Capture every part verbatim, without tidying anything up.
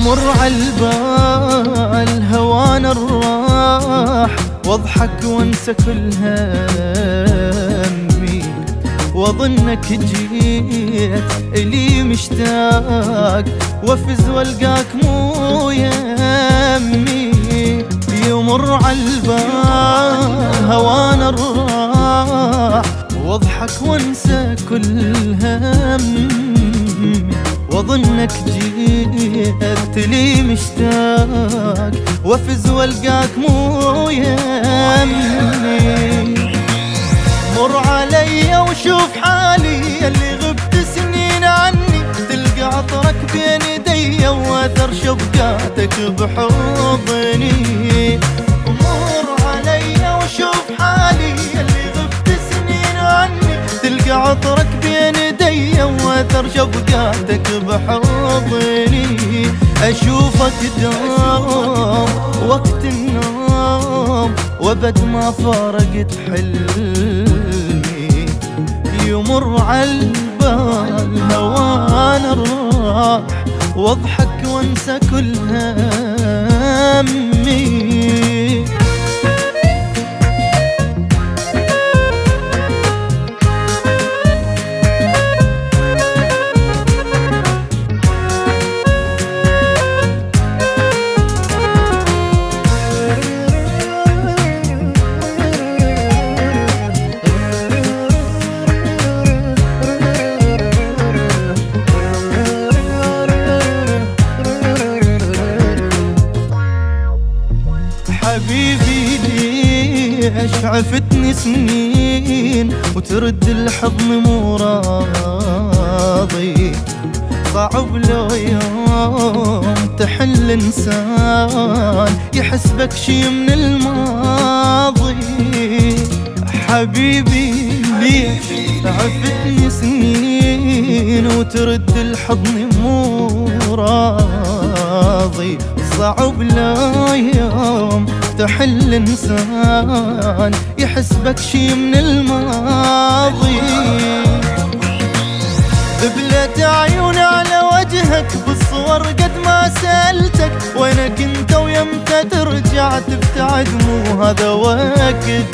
يمر عالبال هوانا الراح، واضحك وانسى كل همي، واظنك جيت الي مشتاق، وافز والقاك مو يمي. يمر عالبال هوانا الراح، واضحك وانسى كل همي، واظنك جيت لي مشتاق، وافز والقاك مو يمي. مر علي وشوف حالي اللي غبت سنين عني، تلقى عطرك بين يدي واثر شبقاتك بحضني. مر علي وشوف حالي اللي غبت سنين عني، تلقى عطرك بين يدي واثر شبقاتك بحضني. اشوفك دوم وقت النوم، وابد ما فارقت حلمي. يمر عالبال هوانا الراح، واضحك وانسى كل همي. حبيبي ليش عفتني سنين، وترد الحضن مو راضي. صعب لو يوم تحل انسان يحس بك شي من الماضي. حبيبي ليش عفتني سنين، وترد الحضن مو راضي. صعب لا يوم تحل انسان يحس بك شي من الماضي. ذبلت عيون على وجهك بالصور قد ما سألتك، وينك انت ويمتى ترجع تبتعد مو هذا وقتك.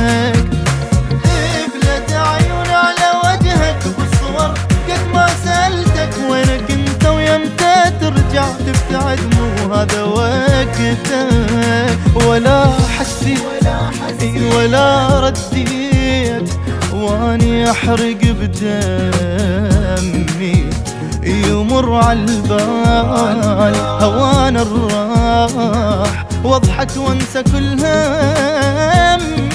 ذبلت عيون على وجهك بالصور قد ما سألتك، وينك انت ويمتى ترجع تبتعد مو هذا وقتك. ولا حسيت ولا رديت واني احرق بدمي. يمر عالبال هوانا الراح، واضحك وانسى كل همي.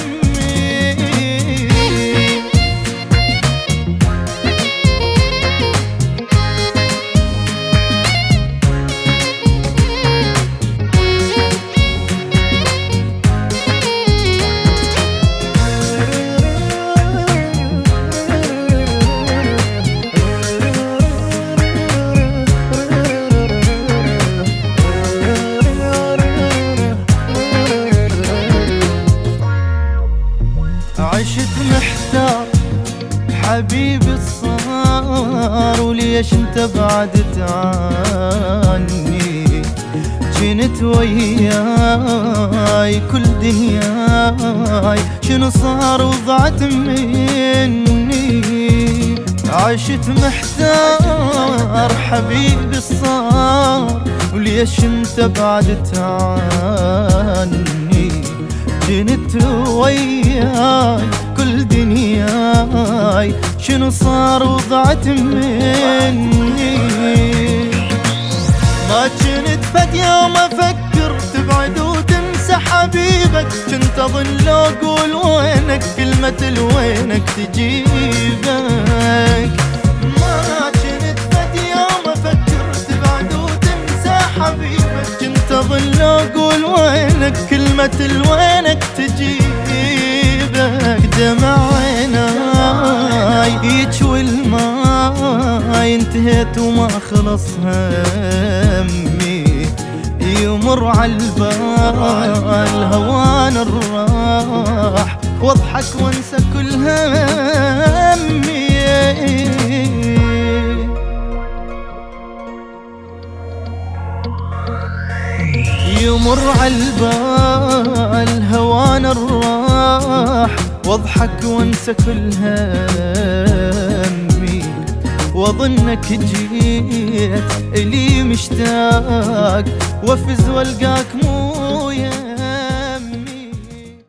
عشت محتار حبيبي الصار، وليش انت بعدت عني. جنت وياي كل دنياي، شنو صار وضعت مني. عشت محتار حبيبي الصار، وليش انت بعدت عني. جنت وياي كل دنياي، شنو صار وضعت مني. ما جنت فد يوم افكر تبعد وتنسى حبيبك، كنت اظل اقول وينك كلمة الوينك تجيبك. ما جنت فد يوم افكر تبعد وتنسى حبيبك، كنت اظل اقول وينك كلمة الوينك تجيبك. دمع عيناي يجوي الماي، انتهيت وما خلص همي. يمر عالبال هوانا الراح، واضحك وانسى كل همي. يمر عالبال هوانا الراح، واضحك وانسى كل همي، واظنك جيت الي مشتاق، وافز والقاك مو